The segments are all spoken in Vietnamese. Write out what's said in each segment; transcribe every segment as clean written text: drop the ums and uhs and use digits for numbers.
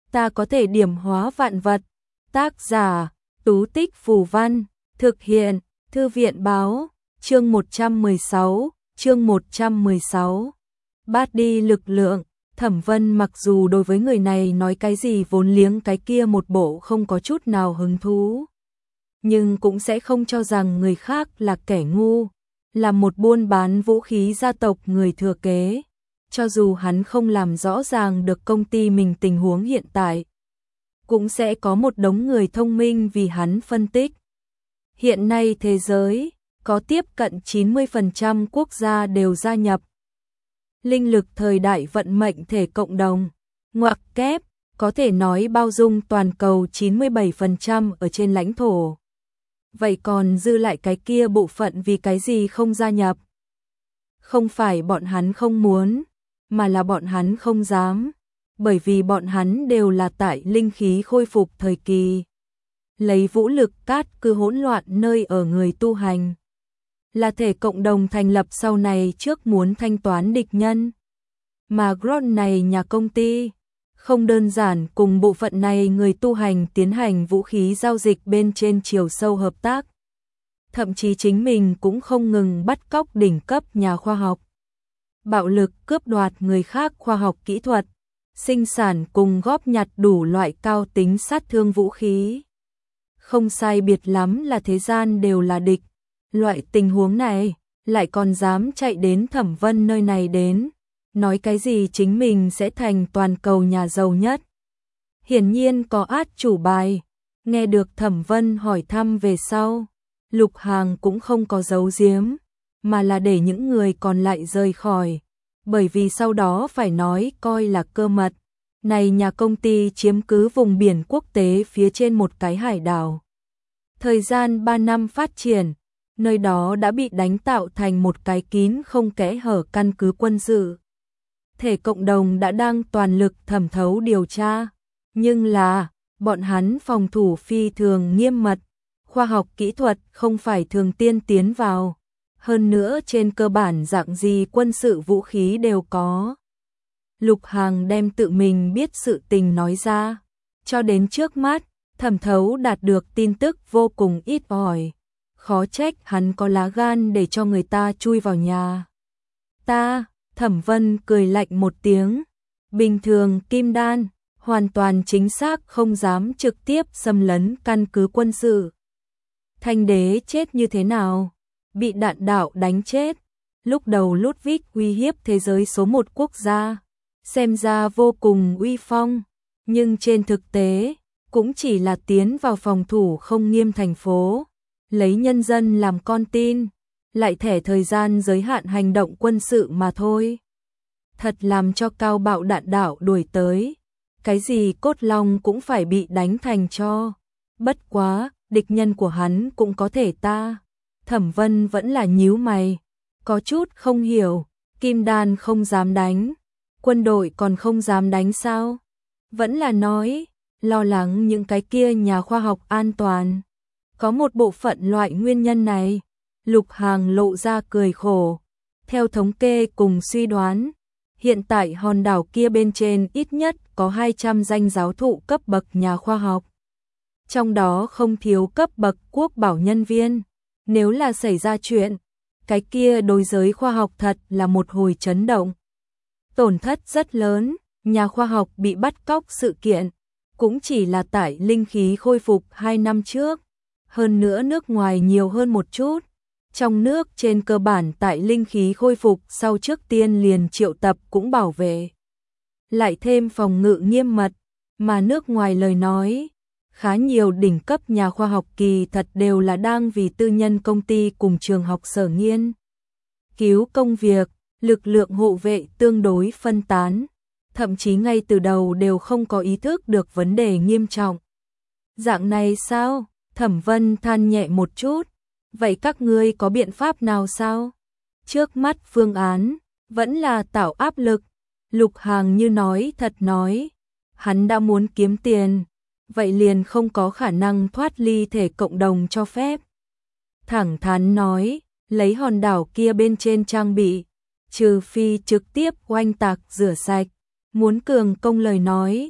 ta có thể điểm hóa vạn vật. Tác giả, Tú Tích Phù Văn, thực hiện, Thư viện báo, chương 116. Bát đi lực lượng. Thẩm Vân mặc dù đối với người này nói cái gì vốn liếng cái kia một bộ không có chút nào hứng thú, nhưng cũng sẽ không cho rằng người khác là kẻ ngu, là một buôn bán vũ khí gia tộc người thừa kế. Cho dù hắn không làm rõ ràng được công ty mình tình huống hiện tại, cũng sẽ có một đống người thông minh vì hắn phân tích. Hiện nay thế giới có tiếp cận 90% quốc gia đều gia nhập linh lực thời đại vận mệnh thể cộng đồng, ngoặc kép, có thể nói bao dung toàn cầu 97% ở trên lãnh thổ. Vậy còn dư lại cái kia bộ phận vì cái gì không gia nhập? Không phải bọn hắn không muốn, mà là bọn hắn không dám, bởi vì bọn hắn đều là tại linh khí khôi phục thời kỳ, lấy vũ lực cát cứ hỗn loạn nơi ở người tu hành. Là thể cộng đồng thành lập sau này trước muốn thanh toán địch nhân. Mà Gron này nhà công ty không đơn giản cùng bộ phận này người tu hành tiến hành vũ khí giao dịch bên trên chiều sâu hợp tác. Thậm chí chính mình cũng không ngừng bắt cóc đỉnh cấp nhà khoa học, bạo lực cướp đoạt người khác khoa học kỹ thuật, sinh sản cùng góp nhặt đủ loại cao tính sát thương vũ khí. Không sai biệt lắm là thế gian đều là địch. Loại tình huống này, lại còn dám chạy đến Thẩm Vân nơi này đến, nói cái gì chính mình sẽ thành toàn cầu nhà giàu nhất. Hiển nhiên có át chủ bài. Nghe được Thẩm Vân hỏi thăm về sau, Lục Hàng cũng không có giấu giếm, mà là để những người còn lại rời khỏi, bởi vì sau đó phải nói coi là cơ mật. Này nhà công ty chiếm cứ vùng biển quốc tế phía trên một cái hải đảo. Thời gian 3 năm phát triển, nơi đó đã bị đánh tạo thành một cái kín không kẽ hở căn cứ quân sự. Thể cộng đồng đã đang toàn lực thẩm thấu điều tra, nhưng là bọn hắn phòng thủ phi thường nghiêm mật, khoa học kỹ thuật không phải thường tiên tiến vào, hơn nữa trên cơ bản dạng gì quân sự vũ khí đều có. Lục Hàng đem tự mình biết sự tình nói ra, cho đến trước mắt, thẩm thấu đạt được tin tức vô cùng ít ỏi. Khó trách hắn có lá gan để cho người ta chui vào nhà ta. Thẩm Vân cười lạnh một tiếng. Bình thường Kim Đan hoàn toàn chính xác không dám trực tiếp xâm lấn căn cứ quân sự. Thanh đế chết như thế nào? Bị đạn đạo đánh chết. Lúc đầu Ludwig uy hiếp thế giới số 1 quốc gia, xem ra vô cùng uy phong, nhưng trên thực tế cũng chỉ là tiến vào phòng thủ không nghiêm thành phố, lấy nhân dân làm con tin, lại thẻ thời gian giới hạn hành động quân sự mà thôi. Thật làm cho cao bạo đạn đạo đuổi tới, cái gì cốt long cũng phải bị đánh thành cho. Bất quá, địch nhân của hắn cũng có thể ta. Thẩm Vân vẫn là nhíu mày, có chút không hiểu, Kim Đan không dám đánh, quân đội còn không dám đánh sao? Vẫn là nói, lo lắng những cái kia nhà khoa học an toàn. Có một bộ phận loại nguyên nhân này. Lục Hàng lộ ra cười khổ. Theo thống kê cùng suy đoán, hiện tại hòn đảo kia bên trên ít nhất có 200 danh giáo thụ cấp bậc nhà khoa học. Trong đó không thiếu cấp bậc quốc bảo nhân viên. Nếu là xảy ra chuyện, cái kia đối giới khoa học thật là một hồi chấn động. Tổn thất rất lớn, nhà khoa học bị bắt cóc sự kiện, cũng chỉ là tại linh khí khôi phục 2 năm trước. Hơn nữa nước ngoài nhiều hơn một chút. Trong nước trên cơ bản tại linh khí khôi phục sau trước tiên liền triệu tập cũng bảo vệ. Lại thêm phòng ngự nghiêm mật, mà nước ngoài lời nói, khá nhiều đỉnh cấp nhà khoa học kỳ thật đều là đang vì tư nhân công ty cùng trường học sở nghiên cứu công việc, lực lượng hộ vệ tương đối phân tán, thậm chí ngay từ đầu đều không có ý thức được vấn đề nghiêm trọng. Dạng này sao? Thẩm Vân than nhẹ một chút. Vậy các ngươi có biện pháp nào sao? Trước mắt phương án vẫn là tạo áp lực. Lục Hàng như nói thật nói, hắn đã muốn kiếm tiền, vậy liền không có khả năng thoát ly thể cộng đồng cho phép. Thẳng thắn nói, lấy hòn đảo kia bên trên trang bị, trừ phi trực tiếp oanh tạc rửa sạch, muốn cường công lời nói,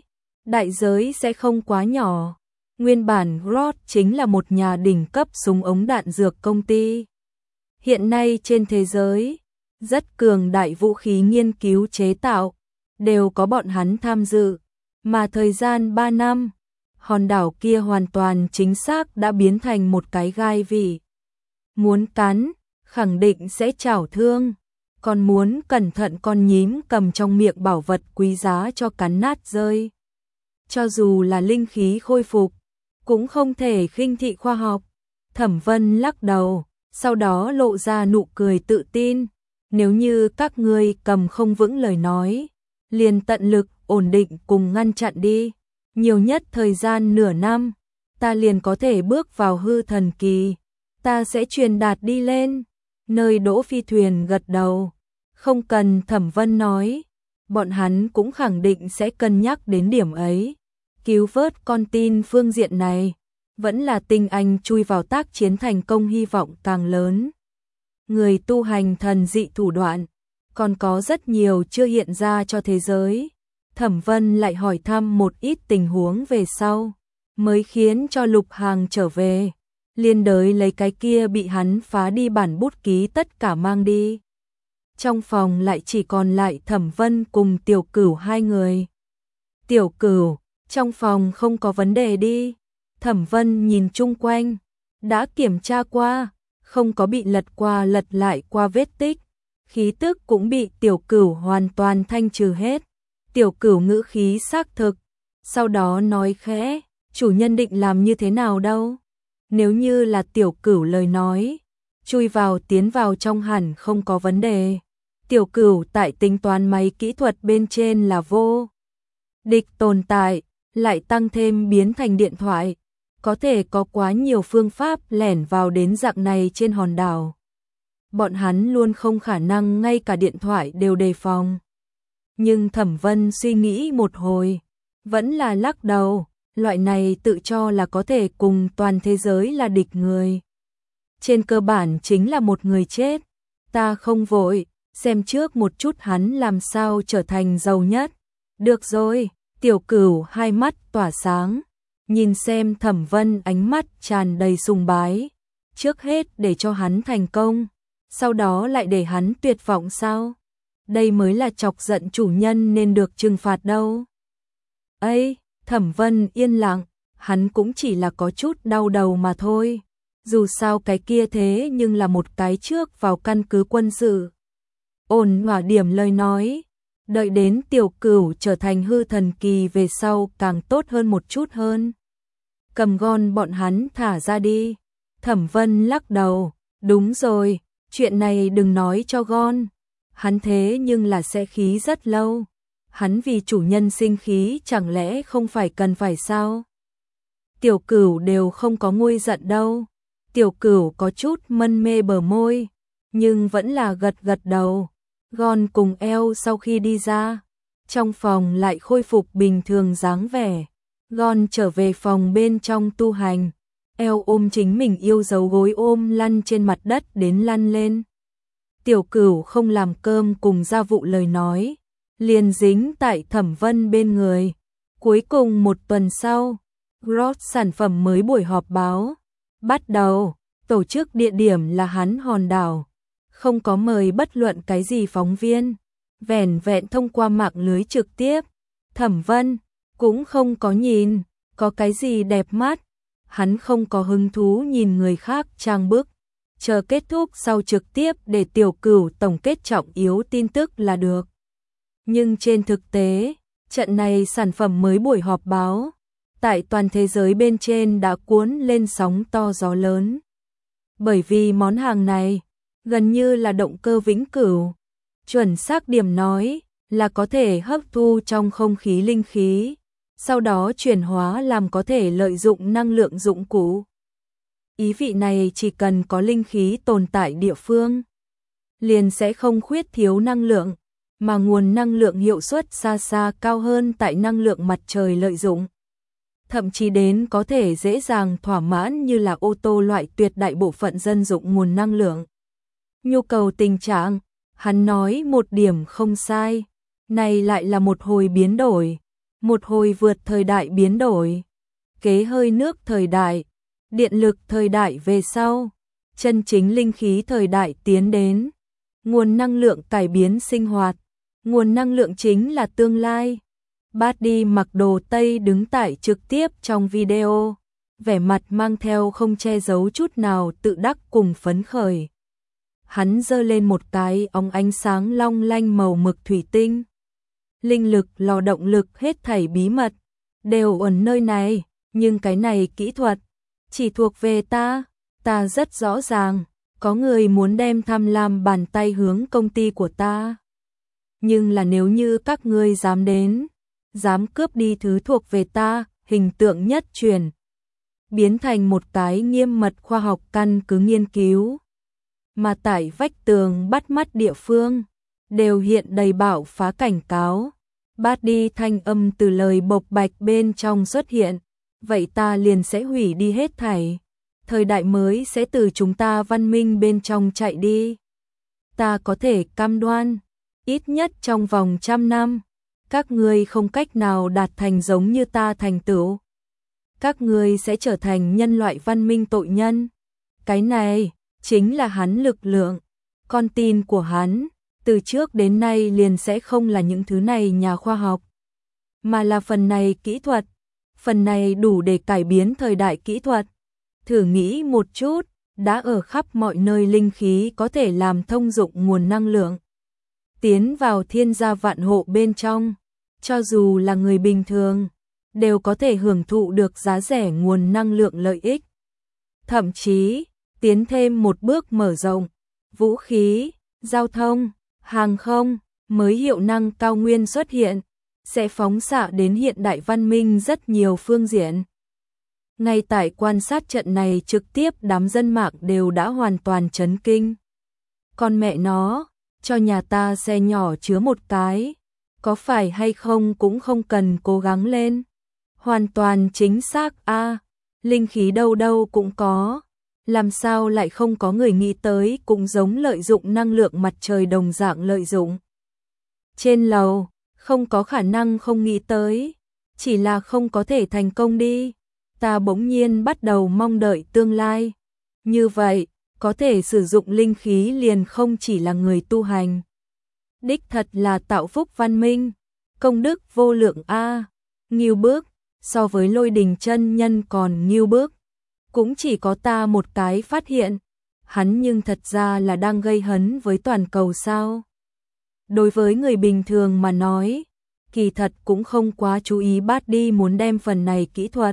đại giới sẽ không quá nhỏ. Nguyên bản Grodd chính là một nhà đỉnh cấp súng ống đạn dược công ty. Hiện nay trên thế giới, rất cường đại vũ khí nghiên cứu chế tạo, đều có bọn hắn tham dự. Mà thời gian 3 năm, hòn đảo kia hoàn toàn chính xác đã biến thành một cái gai vị. Muốn cắn, khẳng định sẽ chảo thương. Còn muốn cẩn thận con nhím cầm trong miệng bảo vật quý giá cho cắn nát rơi. Cho dù là linh khí khôi phục, cũng không thể khinh thị khoa học. Thẩm Vân lắc đầu, sau đó lộ ra nụ cười tự tin. Nếu như các ngươi cầm không vững lời nói, liền tận lực ổn định cùng ngăn chặn đi. Nhiều nhất thời gian nửa năm, ta liền có thể bước vào hư thần kỳ. Ta sẽ truyền đạt đi lên. Nơi đỗ phi thuyền gật đầu. Không cần Thẩm Vân nói, bọn hắn cũng khẳng định sẽ cân nhắc đến điểm ấy. Cứu vớt con tin phương diện này, vẫn là tinh anh chui vào tác chiến thành công hy vọng càng lớn. Người tu hành thần dị thủ đoạn, còn có rất nhiều chưa hiện ra cho thế giới. Thẩm Vân lại hỏi thăm một ít tình huống về sau, mới khiến cho Lục Hàng trở về. Liên đới lấy cái kia bị hắn phá đi bản bút ký tất cả mang đi. Trong phòng lại chỉ còn lại Thẩm Vân cùng Tiểu Cửu hai người. Tiểu Cửu, trong phòng không có vấn đề đi. Thẩm Vân nhìn chung quanh, đã kiểm tra qua, không có bị lật qua lật lại qua vết tích. Khí tức cũng bị Tiểu Cửu hoàn toàn thanh trừ hết. Tiểu Cửu ngữ khí xác thực, sau đó nói khẽ, chủ nhân định làm như thế nào đâu? Nếu như là Tiểu Cửu lời nói, chui vào tiến vào trong hẳn không có vấn đề. Tiểu Cửu tại tính toán máy kỹ thuật bên trên là vô địch tồn tại, lại tăng thêm biến thành điện thoại, có thể có quá nhiều phương pháp lẻn vào đến dạng này trên hòn đảo. Bọn hắn luôn không khả năng ngay cả điện thoại đều đề phòng. Nhưng Thẩm Vân suy nghĩ một hồi, vẫn là lắc đầu, loại này tự cho là có thể cùng toàn thế giới là địch người. Trên cơ bản chính là một người chết, ta không vội, xem trước một chút hắn làm sao trở thành giàu nhất. Được rồi, Tiểu Cửu hai mắt tỏa sáng, nhìn xem Thẩm Vân ánh mắt tràn đầy sùng bái. Trước hết để cho hắn thành công, sau đó lại để hắn tuyệt vọng sao? Đây mới là chọc giận chủ nhân nên được trừng phạt đâu. Ây, Thẩm Vân yên lặng, hắn cũng chỉ là có chút đau đầu mà thôi. Dù sao cái kia thế nhưng là một cái trước vào căn cứ quân sự. Ổn hòa điểm lời nói, đợi đến Tiểu Cửu trở thành hư thần kỳ về sau càng tốt hơn một chút hơn. Cầm Gon bọn hắn thả ra đi. Thẩm Vân lắc đầu, đúng rồi, chuyện này đừng nói cho Gon. Hắn thế nhưng là sẽ khí rất lâu. Hắn vì chủ nhân sinh khí chẳng lẽ không phải cần phải sao? Tiểu Cửu đều không có nguôi giận đâu. Tiểu Cửu có chút mân mê bờ môi, nhưng vẫn là gật gật đầu. Gon cùng eo sau khi đi ra, trong phòng lại khôi phục bình thường dáng vẻ. Gon trở về phòng bên trong tu hành, eo ôm chính mình yêu dấu gối ôm lăn trên mặt đất đến lăn lên. Tiểu Cửu không làm cơm cùng gia vụ lời nói, liền dính tại Thẩm Vân bên người. Cuối cùng một tuần sau, Grodd sản phẩm mới buổi họp báo bắt đầu, tổ chức địa điểm là hắn hòn đảo, không có mời bất luận cái gì phóng viên, vẻn vẹn thông qua mạng lưới trực tiếp. Thẩm Vân cũng không có nhìn, có cái gì đẹp mắt, hắn không có hứng thú nhìn người khác trang bức, chờ kết thúc sau trực tiếp để Tiểu Cửu tổng kết trọng yếu tin tức là được. Nhưng trên thực tế, trận này sản phẩm mới buổi họp báo, tại toàn thế giới bên trên đã cuốn lên sóng to gió lớn. Bởi vì món hàng này, gần như là động cơ vĩnh cửu, chuẩn xác điểm nói là có thể hấp thu trong không khí linh khí, sau đó chuyển hóa làm có thể lợi dụng năng lượng dụng cụ. Ý vị này chỉ cần có linh khí tồn tại địa phương, liền sẽ không khuyết thiếu năng lượng, mà nguồn năng lượng hiệu suất xa xa cao hơn tại năng lượng mặt trời lợi dụng. Thậm chí đến có thể dễ dàng thỏa mãn như là ô tô loại tuyệt đại bộ phận dân dụng nguồn năng lượng. Nhu cầu tình trạng, hắn nói một điểm không sai, này lại là một hồi biến đổi. Một hồi vượt thời đại biến đổi, kế hơi nước thời đại, điện lực thời đại về sau, chân chính linh khí thời đại tiến đến, nguồn năng lượng cải biến sinh hoạt, nguồn năng lượng chính là tương lai. Buddy mặc đồ Tây đứng tại trực tiếp trong video, vẻ mặt mang theo không che giấu chút nào tự đắc cùng phấn khởi. Hắn giơ lên một cái óng ánh sáng long lanh màu mực thủy tinh. Linh lực, lò động lực, hết thảy bí mật đều ở nơi này, nhưng cái này kỹ thuật chỉ thuộc về ta rất rõ ràng, có người muốn đem tham lam bàn tay hướng công ty của ta. Nhưng là nếu như các ngươi dám đến, dám cướp đi thứ thuộc về ta, hình tượng nhất truyền biến thành một cái nghiêm mật khoa học căn cứ nghiên cứu. Mà tại vách tường bắt mắt địa phương, đều hiện đầy bạo phá cảnh cáo. Buddy thanh âm từ lời bộc bạch bên trong xuất hiện, vậy ta liền sẽ hủy đi hết thảy. Thời đại mới sẽ từ chúng ta văn minh bên trong chạy đi. Ta có thể cam đoan, ít nhất trong vòng 100 năm, các ngươi không cách nào đạt thành giống như ta thành tựu. Các ngươi sẽ trở thành nhân loại văn minh tội nhân. Cái này chính là hắn lực lượng. Con tin của hắn, từ trước đến nay liền sẽ không là những thứ này nhà khoa học, mà là phần này kỹ thuật. Phần này đủ để cải biến thời đại kỹ thuật. Thử nghĩ một chút, đã ở khắp mọi nơi linh khí có thể làm thông dụng nguồn năng lượng, tiến vào thiên gia vạn hộ bên trong, cho dù là người bình thường, đều có thể hưởng thụ được giá rẻ nguồn năng lượng lợi ích. Thậm chí, tiến thêm một bước mở rộng, vũ khí, giao thông, hàng không, mới hiệu năng cao nguyên xuất hiện, sẽ phóng xạ đến hiện đại văn minh rất nhiều phương diện. Ngay tại quan sát trận này trực tiếp đám dân mạng đều đã hoàn toàn chấn kinh. Con mẹ nó, cho nhà ta xe nhỏ chứa một cái, có phải hay không cũng không cần cố gắng lên. Hoàn toàn chính xác a, linh khí đâu đâu cũng có, làm sao lại không có người nghĩ tới cũng giống lợi dụng năng lượng mặt trời đồng dạng lợi dụng. Trên lầu, không có khả năng không nghĩ tới, chỉ là không có thể thành công đi. Ta bỗng nhiên bắt đầu mong đợi tương lai. Như vậy, có thể sử dụng linh khí liền không chỉ là người tu hành. Đích thật là tạo phúc văn minh, công đức vô lượng a, nghiêu bước, so với Lôi Đình chân nhân còn nghiêu bước. Cũng chỉ có ta một cái phát hiện, hắn nhưng thật ra là đang gây hấn với toàn cầu sao. Đối với người bình thường mà nói, kỳ thật cũng không quá chú ý Buddy muốn đem phần này kỹ thuật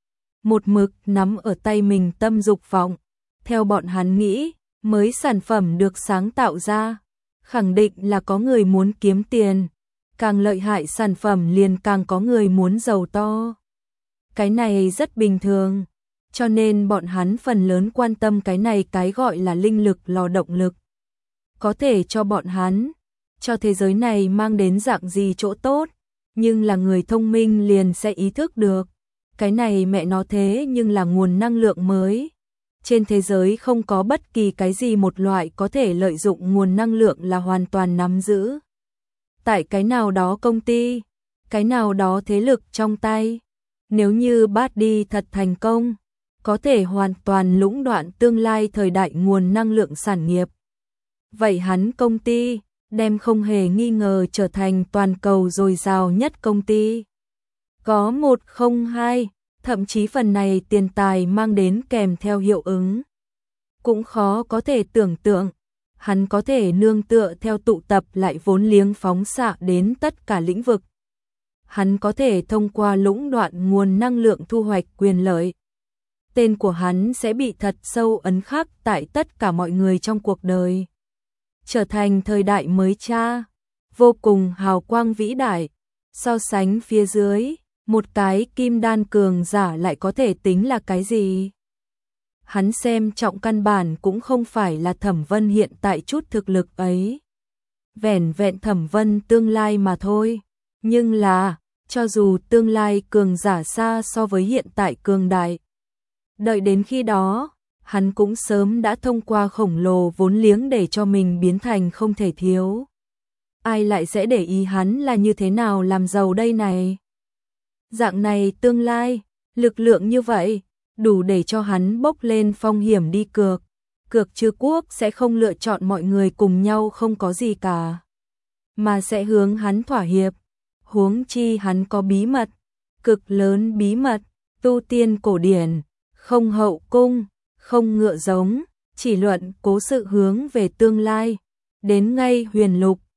một mực nắm ở tay mình tâm dục vọng. Theo bọn hắn nghĩ, mới sản phẩm được sáng tạo ra, khẳng định là có người muốn kiếm tiền, càng lợi hại sản phẩm liền càng có người muốn giàu to. Cái này rất bình thường, cho nên bọn hắn phần lớn quan tâm cái này cái gọi là linh lực lò động lực. Có thể cho bọn hắn, cho thế giới này mang đến dạng gì chỗ tốt, nhưng là người thông minh liền sẽ ý thức được. Cái này mẹ nó thế nhưng là nguồn năng lượng mới. Trên thế giới không có bất kỳ cái gì một loại có thể lợi dụng nguồn năng lượng là hoàn toàn nắm giữ tại cái nào đó công ty, cái nào đó thế lực trong tay. Nếu như Buddy thật thành công, có thể hoàn toàn lũng đoạn tương lai thời đại nguồn năng lượng sản nghiệp. Vậy hắn công ty đem không hề nghi ngờ trở thành toàn cầu dồi dào nhất công ty. Có 102, thậm chí phần này tiền tài mang đến kèm theo hiệu ứng. Cũng khó có thể tưởng tượng, hắn có thể nương tựa theo tụ tập lại vốn liếng phóng xạ đến tất cả lĩnh vực. Hắn có thể thông qua lũng đoạn nguồn năng lượng thu hoạch quyền lợi. Tên của hắn sẽ bị thật sâu ấn khắc tại tất cả mọi người trong cuộc đời. Trở thành thời đại mới cha, vô cùng hào quang vĩ đại. So sánh phía dưới, một cái kim đan cường giả lại có thể tính là cái gì? Hắn xem trọng căn bản cũng không phải là Thẩm Vân hiện tại chút thực lực ấy. Vẻn vẹn Thẩm Vân tương lai mà thôi. Nhưng là, cho dù tương lai cường giả xa so với hiện tại cường đại, đợi đến khi đó, hắn cũng sớm đã thông qua khổng lồ vốn liếng để cho mình biến thành không thể thiếu. Ai lại sẽ để ý hắn là như thế nào làm giàu đây này? Dạng này tương lai, lực lượng như vậy, đủ để cho hắn bốc lên phong hiểm đi cược. Cược Trư Quốc sẽ không lựa chọn mọi người cùng nhau không có gì cả, mà sẽ hướng hắn thỏa hiệp. Huống chi hắn có bí mật, cực lớn bí mật, tu tiên cổ điển, không hậu cung, không ngựa giống, chỉ luận cố sự hướng về tương lai. Đến ngay Huyền Lục,